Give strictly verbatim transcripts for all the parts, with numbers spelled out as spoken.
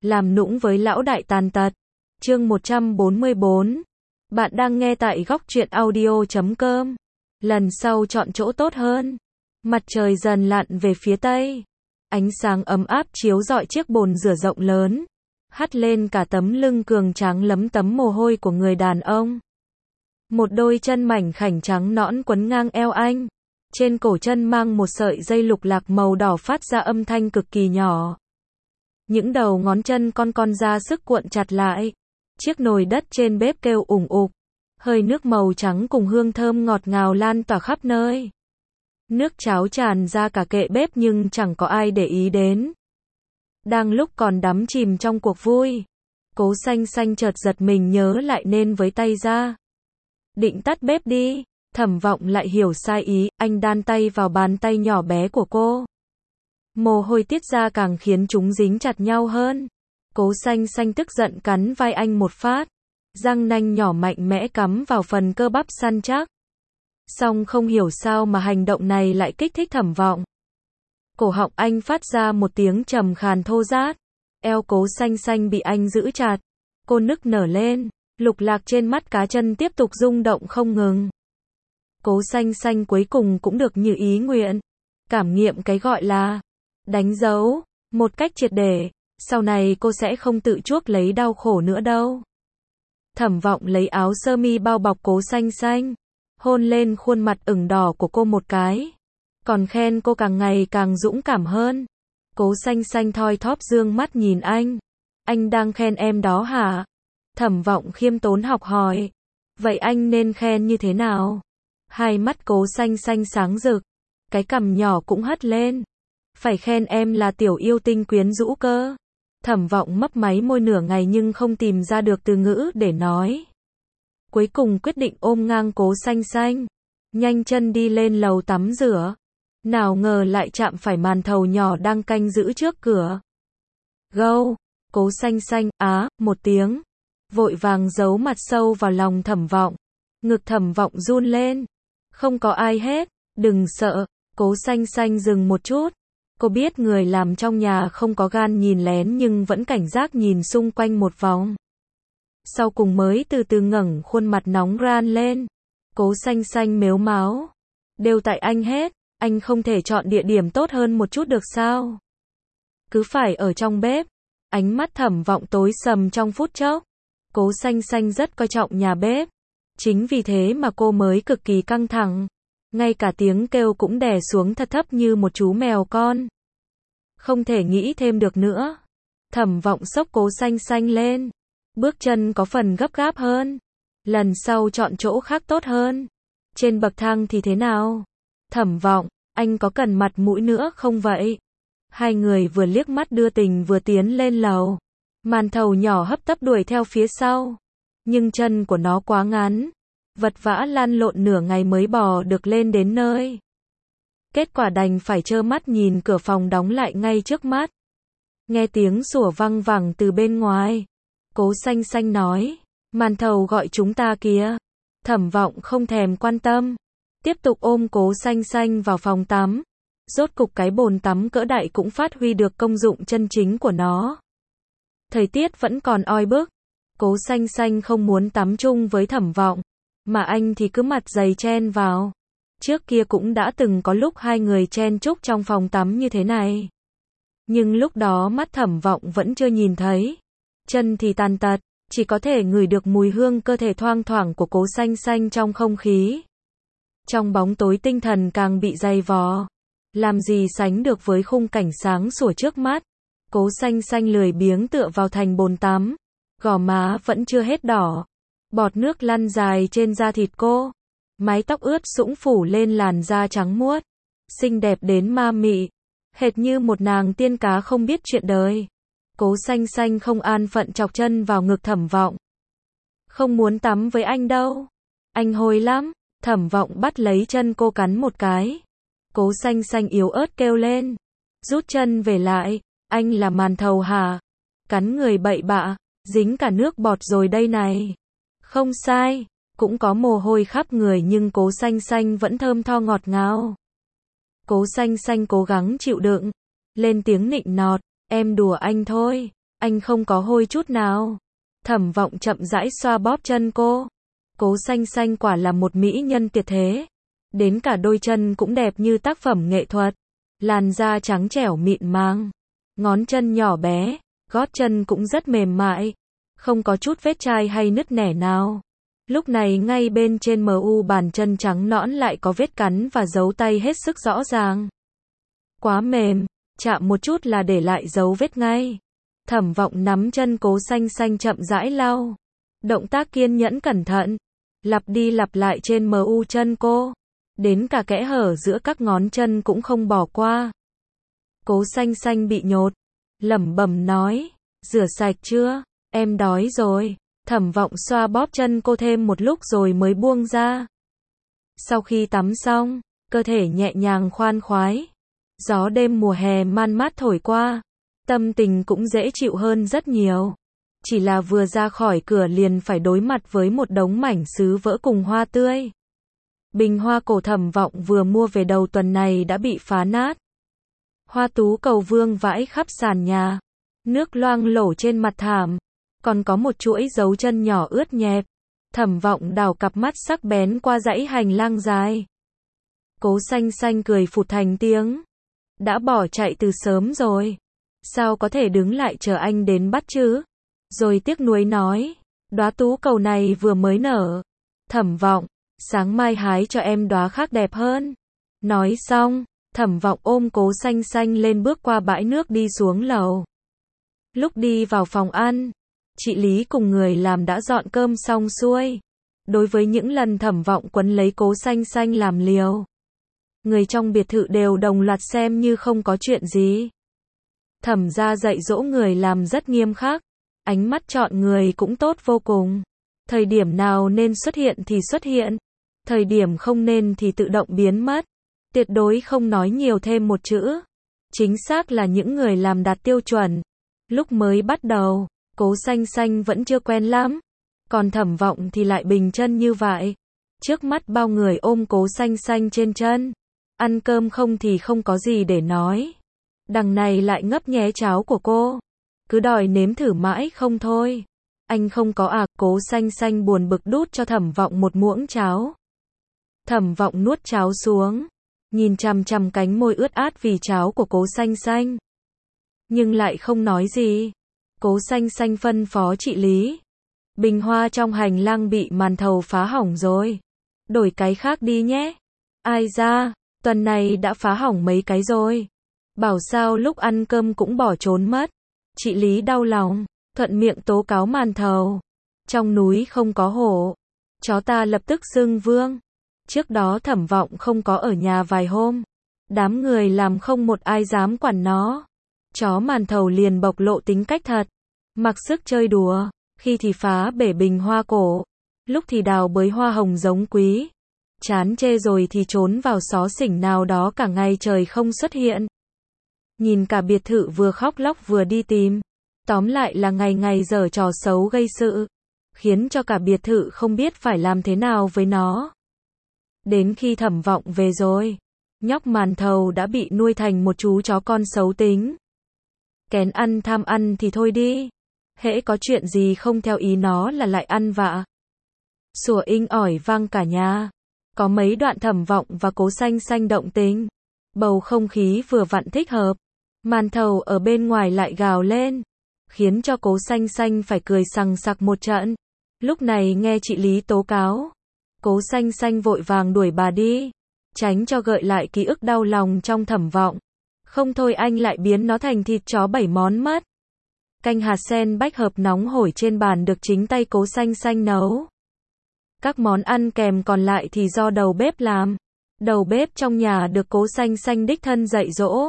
làm nũng với lão đại tàn tật. Chương một trăm bốn mươi bốn. Bạn đang nghe tại góc truyện audio chấm com. Lần sau chọn chỗ tốt hơn. Mặt trời dần lặn về phía tây. Ánh sáng ấm áp chiếu rọi chiếc bồn rửa rộng lớn, hắt lên cả tấm lưng cường tráng lấm tấm mồ hôi của người đàn ông. Một đôi chân mảnh khảnh trắng nõn quấn ngang eo anh. Trên cổ chân mang một sợi dây lục lạc màu đỏ phát ra âm thanh cực kỳ nhỏ. Những đầu ngón chân con con ra sức cuộn chặt lại. Chiếc nồi đất trên bếp kêu ủng ục. Hơi nước màu trắng cùng hương thơm ngọt ngào lan tỏa khắp nơi. Nước cháo tràn ra cả kệ bếp nhưng chẳng có ai để ý đến. Đang lúc còn đắm chìm trong cuộc vui, Cố Xanh Xanh chợt giật mình nhớ lại nên với tay ra. Định tắt bếp đi, Thẩm Vọng lại hiểu sai ý, anh đan tay vào bàn tay nhỏ bé của cô. Mồ hôi tiết ra càng khiến chúng dính chặt nhau hơn. Cố Xanh Xanh tức giận cắn vai anh một phát. Răng nanh nhỏ mạnh mẽ cắm vào phần cơ bắp săn chắc. Song không hiểu sao mà hành động này lại kích thích Thẩm Vọng. Cổ họng anh phát ra một tiếng trầm khàn thô rát. Eo Cố Xanh Xanh bị anh giữ chặt. Cô nức nở lên. Lục lạc trên mắt cá chân tiếp tục rung động không ngừng. Cố Xanh Xanh cuối cùng cũng được như ý nguyện. Cảm nghiệm cái gọi là đánh dấu một cách triệt để. Sau này cô sẽ không tự chuốc lấy đau khổ nữa đâu. Thẩm Vọng lấy áo sơ mi bao bọc Cố Xanh Xanh, hôn lên khuôn mặt ửng đỏ của cô một cái, còn khen cô càng ngày càng dũng cảm hơn. Cố Xanh Xanh thoi thóp dương mắt nhìn anh. Anh đang khen em đó hả? Thẩm Vọng khiêm tốn học hỏi. Vậy anh nên khen như thế nào? Hai mắt Cố Xanh Xanh sáng rực, cái cằm nhỏ cũng hất lên. Phải khen em là tiểu yêu tinh quyến rũ cơ. Thẩm Vọng mấp máy môi nửa ngày nhưng không tìm ra được từ ngữ để nói. Cuối cùng quyết định ôm ngang Cố Xanh Xanh, nhanh chân đi lên lầu tắm rửa. Nào ngờ lại chạm phải màn thầu nhỏ đang canh giữ trước cửa. Gâu, Cố Xanh Xanh, á, một tiếng. Vội vàng giấu mặt sâu vào lòng Thẩm Vọng. Ngực Thẩm Vọng run lên. Không có ai hết, đừng sợ. Cố Xanh Xanh dừng một chút. Cô biết người làm trong nhà không có gan nhìn lén nhưng vẫn cảnh giác nhìn xung quanh một vòng. Sau cùng mới từ từ ngẩng khuôn mặt nóng ran lên. Cố Xanh Xanh mếu máo. Đều tại anh hết, anh không thể chọn địa điểm tốt hơn một chút được sao? Cứ phải ở trong bếp. Ánh mắt Thẩm Vọng tối sầm trong phút chốc. Cố Xanh Xanh rất coi trọng nhà bếp. Chính vì thế mà cô mới cực kỳ căng thẳng. Ngay cả tiếng kêu cũng đè xuống thật thấp như một chú mèo con. Không thể nghĩ thêm được nữa. Thẩm Vọng xốc Cố Xanh Xanh lên. Bước chân có phần gấp gáp hơn. Lần sau chọn chỗ khác tốt hơn. Trên bậc thang thì thế nào? Thẩm Vọng, anh có cần mặt mũi nữa không vậy? Hai người vừa liếc mắt đưa tình vừa tiến lên lầu. Màn thầu nhỏ hấp tấp đuổi theo phía sau. Nhưng chân của nó quá ngắn. Vật vã lăn lộn nửa ngày mới bò được lên đến nơi. Kết quả đành phải trơ mắt nhìn cửa phòng đóng lại ngay trước mắt. Nghe tiếng sủa văng vẳng từ bên ngoài. Cố Xanh Xanh nói, màn thầu gọi chúng ta kìa. Thẩm Vọng không thèm quan tâm. Tiếp tục ôm Cố Xanh Xanh vào phòng tắm. Rốt cục cái bồn tắm cỡ đại cũng phát huy được công dụng chân chính của nó. Thời tiết vẫn còn oi bức. Cố Xanh Xanh không muốn tắm chung với Thẩm Vọng. Mà anh thì cứ mặt dày chen vào. Trước kia cũng đã từng có lúc hai người chen chúc trong phòng tắm như thế này. Nhưng lúc đó mắt Thẩm Vọng vẫn chưa nhìn thấy. Chân thì tàn tật, chỉ có thể ngửi được mùi hương cơ thể thoang thoảng của Cố Xanh Xanh trong không khí. Trong bóng tối tinh thần càng bị dày vò. Làm gì sánh được với khung cảnh sáng sủa trước mắt. Cố Xanh Xanh lười biếng tựa vào thành bồn tắm. Gò má vẫn chưa hết đỏ. Bọt nước lăn dài trên da thịt cô. Mái tóc ướt sũng phủ lên làn da trắng muốt. Xinh đẹp đến ma mị. Hệt như một nàng tiên cá không biết chuyện đời. Cố Xanh Xanh không an phận chọc chân vào ngực Thẩm Vọng. Không muốn tắm với anh đâu. Anh hôi lắm. Thẩm Vọng bắt lấy chân cô cắn một cái. Cố Xanh Xanh yếu ớt kêu lên. Rút chân về lại. Anh là màn thầu hả? Cắn người bậy bạ. Dính cả nước bọt rồi đây này. Không sai. Cũng có mồ hôi khắp người nhưng Cố Xanh Xanh vẫn thơm tho ngọt ngào. Cố Xanh Xanh cố gắng chịu đựng. Lên tiếng nịnh nọt. Em đùa anh thôi. Anh không có hôi chút nào. Thẩm Vọng chậm rãi xoa bóp chân cô. Cố Xanh Xanh quả là một mỹ nhân tuyệt thế. Đến cả đôi chân cũng đẹp như tác phẩm nghệ thuật. Làn da trắng trẻo mịn màng. Ngón chân nhỏ bé, gót chân cũng rất mềm mại. Không có chút vết chai hay nứt nẻ nào. Lúc này ngay bên trên mu bàn chân trắng nõn lại có vết cắn và dấu tay hết sức rõ ràng. Quá mềm, chạm một chút là để lại dấu vết ngay. Thẩm Vọng nắm chân Cố Xanh Xanh chậm rãi lau. Động tác kiên nhẫn cẩn thận, lặp đi lặp lại trên mu chân cô. Đến cả kẽ hở giữa các ngón chân cũng không bỏ qua. Cố Xanh Xanh bị nhột, lẩm bẩm nói, rửa sạch chưa, em đói rồi. Thẩm Vọng xoa bóp chân cô thêm một lúc rồi mới buông ra. Sau khi tắm xong, cơ thể nhẹ nhàng khoan khoái. Gió đêm mùa hè man mát thổi qua, tâm tình cũng dễ chịu hơn rất nhiều. Chỉ là vừa ra khỏi cửa liền phải đối mặt với một đống mảnh sứ vỡ cùng hoa tươi. Bình hoa cổ Thẩm Vọng vừa mua về đầu tuần này đã bị phá nát. Hoa tú cầu vương vãi khắp sàn nhà. Nước loang lổ trên mặt thảm. Còn có một chuỗi dấu chân nhỏ ướt nhẹp. Thẩm Vọng đảo cặp mắt sắc bén qua dãy hành lang dài. Cố Xanh Xanh cười phụt thành tiếng. Đã bỏ chạy từ sớm rồi. Sao có thể đứng lại chờ anh đến bắt chứ? Rồi tiếc nuối nói. Đóa tú cầu này vừa mới nở. Thẩm Vọng, sáng mai hái cho em đóa khác đẹp hơn. Nói xong, Thẩm Vọng ôm Cố Xanh Xanh lên bước qua bãi nước đi xuống lầu. Lúc đi vào phòng ăn, chị Lý cùng người làm đã dọn cơm xong xuôi. Đối với những lần Thẩm Vọng quấn lấy Cố Xanh Xanh làm liều, người trong biệt thự đều đồng loạt xem như không có chuyện gì. Thẩm gia dạy dỗ người làm rất nghiêm khắc, ánh mắt chọn người cũng tốt vô cùng. Thời điểm nào nên xuất hiện thì xuất hiện, thời điểm không nên thì tự động biến mất. Tuyệt đối không nói nhiều thêm một chữ. Chính xác là những người làm đạt tiêu chuẩn. Lúc mới bắt đầu, Cố Xanh Xanh vẫn chưa quen lắm. Còn Thẩm Vọng thì lại bình chân như vậy. Trước mắt bao người ôm Cố Xanh Xanh trên chân. Ăn cơm không thì không có gì để nói. Đằng này lại ngấp nghé cháo của cô. Cứ đòi nếm thử mãi không thôi. Anh không có à? Cố Xanh Xanh buồn bực đút cho Thẩm Vọng một muỗng cháo. Thẩm Vọng nuốt cháo xuống. Nhìn chằm chằm cánh môi ướt át vì cháo của Cố Xanh Xanh. Nhưng lại không nói gì. Cố Xanh Xanh phân phó chị Lý. Bình hoa trong hành lang bị màn thầu phá hỏng rồi. Đổi cái khác đi nhé. Ai da, tuần này đã phá hỏng mấy cái rồi. Bảo sao lúc ăn cơm cũng bỏ trốn mất. Chị Lý đau lòng, thuận miệng tố cáo màn thầu. Trong núi không có hổ. Chó ta lập tức xưng vương. Trước đó Thẩm Vọng không có ở nhà vài hôm. Đám người làm không một ai dám quản nó. Chó màn thầu liền bộc lộ tính cách thật. Mặc sức chơi đùa. Khi thì phá bể bình hoa cổ. Lúc thì đào bới hoa hồng giống quý. Chán chê rồi thì trốn vào xó xỉnh nào đó cả ngày trời không xuất hiện. Nhìn cả biệt thự vừa khóc lóc vừa đi tìm. Tóm lại là ngày ngày giở trò xấu gây sự. Khiến cho cả biệt thự không biết phải làm thế nào với nó. Đến khi Thẩm Vọng về rồi, nhóc màn thầu đã bị nuôi thành một chú chó con xấu tính. Kén ăn tham ăn thì thôi đi. Hễ có chuyện gì không theo ý nó là lại ăn vạ. Sủa inh ỏi vang cả nhà. Có mấy đoạn Thẩm Vọng và Cố Xanh Xanh động tình. Bầu không khí vừa vặn thích hợp. Màn thầu ở bên ngoài lại gào lên. Khiến cho Cố Xanh Xanh phải cười sằng sặc một trận. Lúc này nghe chị Lý tố cáo. Cố Xanh Xanh vội vàng đuổi bà đi. Tránh cho gợi lại ký ức đau lòng trong Thẩm Vọng. Không thôi anh lại biến nó thành thịt chó bảy món mất. Canh hạt sen bách hợp nóng hổi trên bàn được chính tay Cố Xanh Xanh nấu. Các món ăn kèm còn lại thì do đầu bếp làm. Đầu bếp trong nhà được Cố Xanh Xanh đích thân dạy dỗ.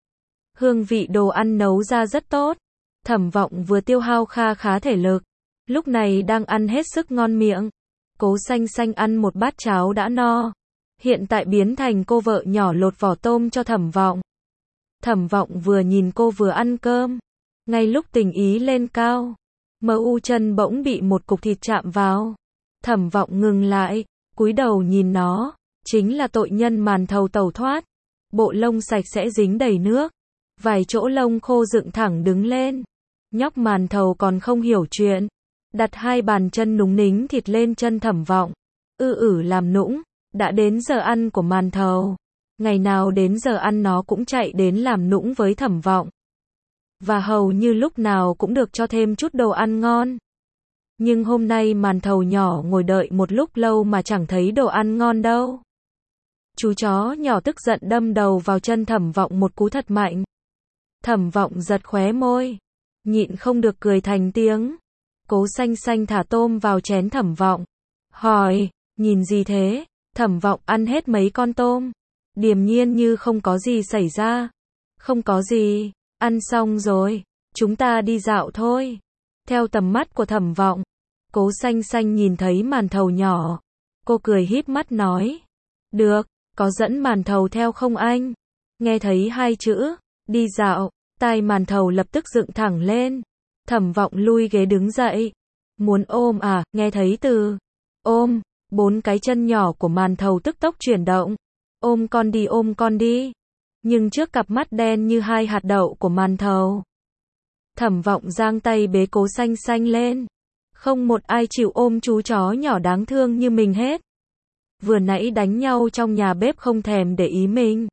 Hương vị đồ ăn nấu ra rất tốt. Thẩm Vọng vừa tiêu hao kha khá thể lực. Lúc này đang ăn hết sức ngon miệng. Cố Xanh Xanh ăn một bát cháo đã no. Hiện tại biến thành cô vợ nhỏ lột vỏ tôm cho Thẩm Vọng. Thẩm Vọng vừa nhìn cô vừa ăn cơm. Ngay lúc tình ý lên cao, mu chân bỗng bị một cục thịt chạm vào. Thẩm Vọng ngừng lại, cúi đầu nhìn nó. Chính là tội nhân màn thầu tẩu thoát. Bộ lông sạch sẽ dính đầy nước. Vài chỗ lông khô dựng thẳng đứng lên. Nhóc màn thầu còn không hiểu chuyện. Đặt hai bàn chân núng nính thịt lên chân Thẩm Vọng. Ư ử làm nũng. Đã đến giờ ăn của màn thầu. Ngày nào đến giờ ăn nó cũng chạy đến làm nũng với Thẩm Vọng. Và hầu như lúc nào cũng được cho thêm chút đồ ăn ngon. Nhưng hôm nay màn thầu nhỏ ngồi đợi một lúc lâu mà chẳng thấy đồ ăn ngon đâu. Chú chó nhỏ tức giận đâm đầu vào chân Thẩm Vọng một cú thật mạnh. Thẩm Vọng giật khóe môi. Nhịn không được cười thành tiếng. Cố Xanh Xanh thả tôm vào chén Thẩm Vọng. Hỏi, nhìn gì thế? Thẩm Vọng ăn hết mấy con tôm. Điềm nhiên như không có gì xảy ra. Không có gì, ăn xong rồi, chúng ta đi dạo thôi. Theo tầm mắt của Thẩm Vọng, Cố Xanh Xanh nhìn thấy màn thầu nhỏ. Cô cười híp mắt nói. Được, có dẫn màn thầu theo không anh? Nghe thấy hai chữ, đi dạo, tai màn thầu lập tức dựng thẳng lên. Thẩm Vọng lui ghế đứng dậy. Muốn ôm à, nghe thấy từ ôm, bốn cái chân nhỏ của màn thầu tức tốc chuyển động. Ôm con đi, ôm con đi. Nhưng trước cặp mắt đen như hai hạt đậu của màn thầu, Thẩm Vọng giang tay bế Cố Xanh Xanh lên. Không một ai chịu ôm chú chó nhỏ đáng thương như mình hết. Vừa nãy đánh nhau trong nhà bếp không thèm để ý mình.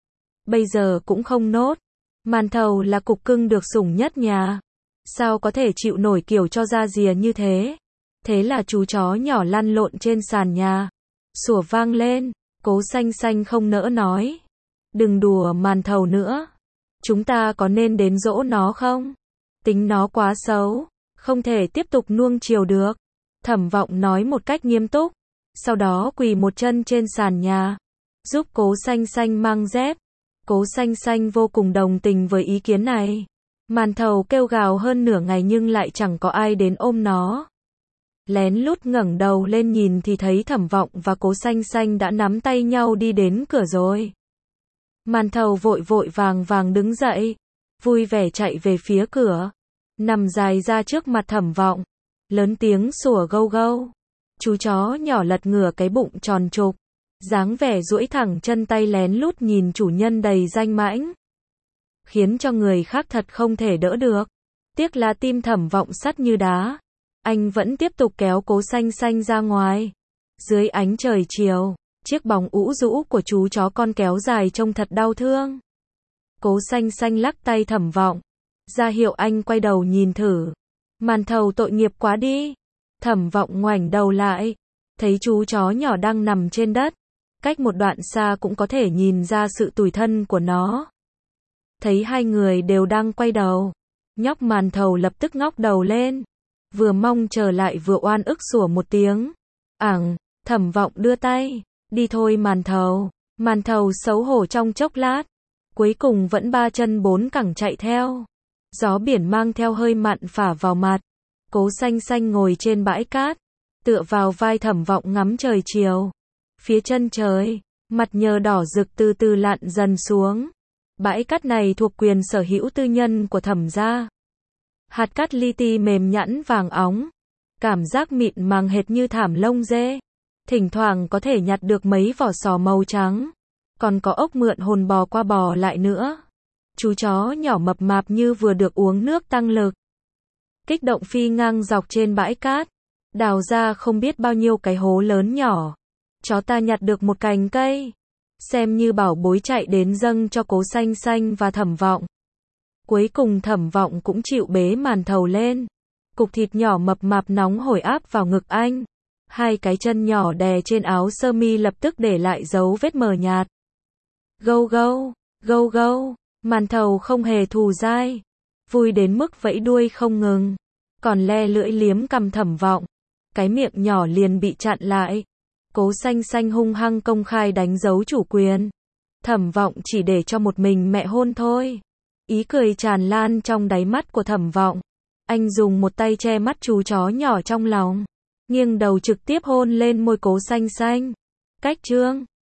Bây giờ cũng không nốt. Màn thầu là cục cưng được sủng nhất nhà. Sao có thể chịu nổi kiểu cho ra rìa như thế? Thế là chú chó nhỏ lăn lộn trên sàn nhà. Sủa vang lên. Cố Xanh Xanh không nỡ nói. Đừng đùa màn thầu nữa. Chúng ta có nên đến dỗ nó không? Tính nó quá xấu. Không thể tiếp tục nuông chiều được. Thẩm Vọng nói một cách nghiêm túc. Sau đó quỳ một chân trên sàn nhà. Giúp Cố Xanh Xanh mang dép. Cố Xanh Xanh vô cùng đồng tình với ý kiến này. Màn thầu kêu gào hơn nửa ngày nhưng lại chẳng có ai đến ôm nó. Lén lút ngẩng đầu lên nhìn thì thấy Thẩm Vọng và Cố Xanh Xanh đã nắm tay nhau đi đến cửa rồi. Màn thầu vội vội vàng vàng đứng dậy, vui vẻ chạy về phía cửa, nằm dài ra trước mặt Thẩm Vọng, lớn tiếng sủa gâu gâu. Chú chó nhỏ lật ngửa cái bụng tròn trục, dáng vẻ duỗi thẳng chân tay lén lút nhìn chủ nhân đầy danh mãnh, khiến cho người khác thật không thể đỡ được. Tiếc là tim Thẩm Vọng sắt như đá. Anh vẫn tiếp tục kéo Cố Xanh Xanh ra ngoài. Dưới ánh trời chiều, chiếc bóng ũ rũ của chú chó con kéo dài trông thật đau thương. Cố Xanh Xanh lắc tay Thẩm Vọng, ra hiệu anh quay đầu nhìn thử. Màn thầu tội nghiệp quá đi. Thẩm Vọng ngoảnh đầu lại, thấy chú chó nhỏ đang nằm trên đất. Cách một đoạn xa cũng có thể nhìn ra sự tủi thân của nó. Thấy hai người đều đang quay đầu, nhóc màn thầu lập tức ngóc đầu lên. Vừa mong chờ lại vừa oan ức sủa một tiếng. Ảng, Thẩm Vọng đưa tay. Đi thôi màn thầu. Màn thầu xấu hổ trong chốc lát. Cuối cùng vẫn ba chân bốn cẳng chạy theo. Gió biển mang theo hơi mặn phả vào mặt. Cố Xanh Xanh ngồi trên bãi cát, tựa vào vai Thẩm Vọng ngắm trời chiều. Phía chân trời, mặt nhờ đỏ rực từ từ lặn dần xuống. Bãi cát này thuộc quyền sở hữu tư nhân của Thẩm gia. Hạt cát li ti mềm nhẵn vàng óng, cảm giác mịn màng hệt như thảm lông dê. Thỉnh thoảng có thể nhặt được mấy vỏ sò màu trắng, còn có ốc mượn hồn bò qua bò lại nữa. Chú chó nhỏ mập mạp như vừa được uống nước tăng lực, kích động phi ngang dọc trên bãi cát, đào ra không biết bao nhiêu cái hố lớn nhỏ. Chó ta nhặt được một cành cây, xem như bảo bối chạy đến dâng cho Cố Xanh Xanh và Thẩm Vọng. Cuối cùng Thẩm Vọng cũng chịu bế màn thầu lên. Cục thịt nhỏ mập mạp nóng hổi áp vào ngực anh. Hai cái chân nhỏ đè trên áo sơ mi lập tức để lại dấu vết mờ nhạt. Gâu gâu, gâu gâu, màn thầu không hề thù dai. Vui đến mức vẫy đuôi không ngừng. Còn le lưỡi liếm cằm Thẩm Vọng. Cái miệng nhỏ liền bị chặn lại. Cố Xanh Xanh hung hăng công khai đánh dấu chủ quyền. Thẩm Vọng chỉ để cho một mình mẹ hôn thôi. Ý cười tràn lan trong đáy mắt của Thẩm Vọng. Anh dùng một tay che mắt chú chó nhỏ trong lòng, nghiêng đầu trực tiếp hôn lên môi Cố Xanh Xanh. Cách chương